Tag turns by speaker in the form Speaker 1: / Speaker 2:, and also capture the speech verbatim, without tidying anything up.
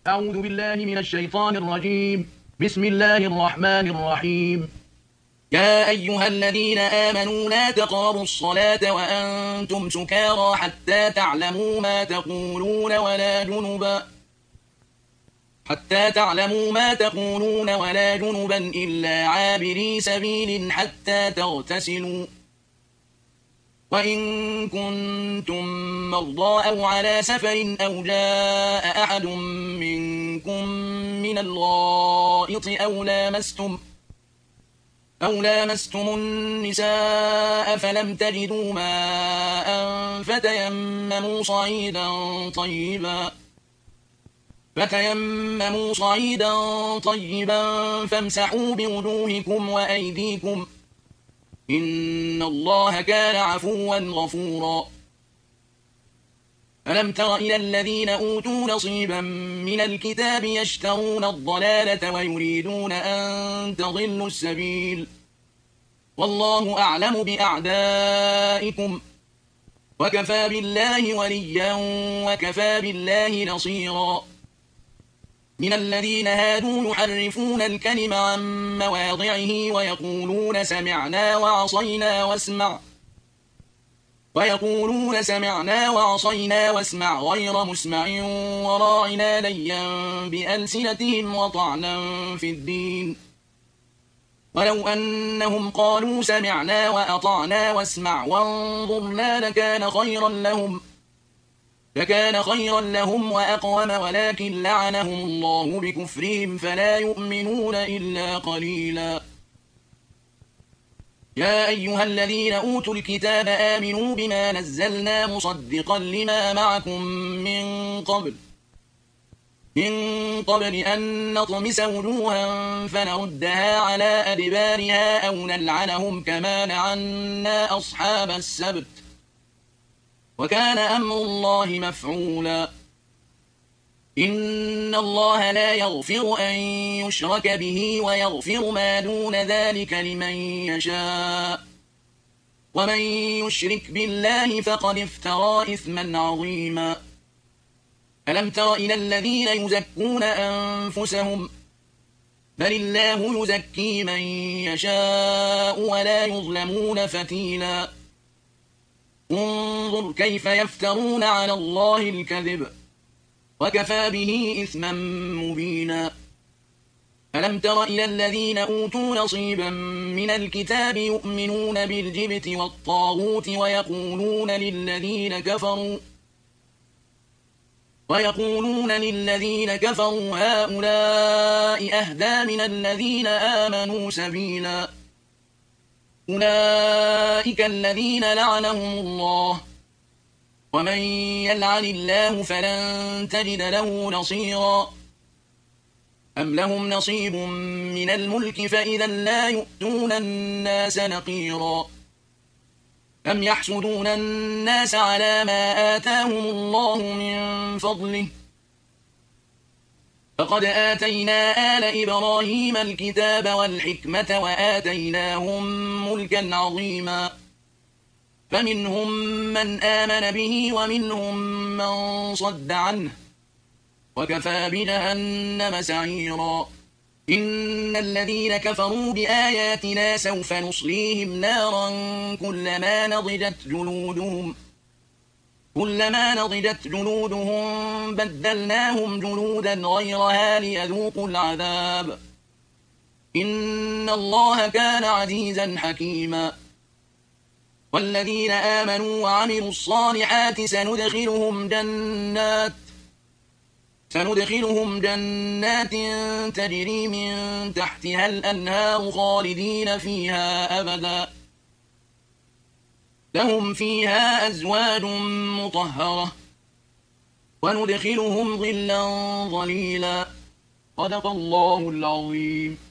Speaker 1: أعوذ بالله من الشيطان الرجيم. بسم الله الرحمن الرحيم. يا أيها الذين آمنوا لا تقربوا الصلاة وأنتم سكارى حتى تعلموا ما تقولون ولا جنبا حتى تعلموا ما تقولون ولا جنبا إلا عابري سبيل حتى تغتسلوا، وإن كنتم مرضى أو على سفر أو جاء أحد منكم من الغائط أو لامستم أو لامستم النساء فلم تجدوا ماء فتيمموا صعيدا طيبا فتيمموا صعيدا طيبا فامسحوا بوجوهكم وأيديكم، إن الله كان عفوا غفورا. ألم تر إلى الذين أوتوا نصيبا من الكتاب يشترون الضلالة ويريدون أن تضلوا السبيل، والله أعلم بأعدائكم، وكفى بالله وليا وكفى بالله نصيرا. من الذين هادوا يحرفون الكلم عن مواضعه ويقولون سمعنا وعصينا واسمع ويقولون سمعنا وعصينا واسمع غير مسمع وراعنا ليا بألسنتهم وطعنا في الدين، ولو أنهم قالوا سمعنا وأطعنا واسمع وانظرنا لكان خيرا لهم لكان خيرا لهم وأقوم، ولكن لعنهم الله بكفرهم فلا يؤمنون إلا قليلا. يا أيها الذين أوتوا الكتاب آمنوا بما نزلنا مصدقا لما معكم من قبل من قبل أن نطمس وجوها فنردها على أدبارها أو نلعنهم كما لعنا أصحاب السبت، وكان أمر الله مفعولا. إن الله لا يغفر أن يشرك به ويغفر ما دون ذلك لمن يشاء، ومن يشرك بالله فقد افترى إثما عظيما. ألم تر إلى الذين يزكون أنفسهم بل الله يزكي من يشاء ولا يظلمون فتيلا. انظر كيف يفترون على الله الكذب وكفى به إثما مبينا. ألم تر إلى الذين أوتوا نصيبا من الكتاب يؤمنون بالجبت والطاغوت ويقولون للذين كفروا ويقولون للذين كفروا هؤلاء أهدى من الذين آمنوا سبيلا. أولئك الذين لعنهم الله، ومن يلعن الله فلن تجد له نصيرا. أم لهم نصيب من الملك فإذا لا يؤتون الناس نقيرا. أم يحسدون الناس على ما آتاهم الله من فضله، فقد آتينا آل إبراهيم الكتاب والحكمة وآتيناهم ملكا عظيما، فمنهم من آمن به ومنهم من صد عنه، وكفى بجهنم سعيرا. إن الذين كفروا بآياتنا سوف نصليهم نارا كلما نضجت جلودهم كلما نضجت جلودهم بدلناهم جلودا غيرها ليذوقوا العذاب، إن الله كان عزيزا حكيما. والذين آمنوا وعملوا الصالحات سندخلهم جنات سندخلهم جنات تجري من تحتها الأنهار خالدين فيها أبدا، لهم فيها أزواج مطهرة، وندخلهم ظلا ظليلا. صدق الله العظيم.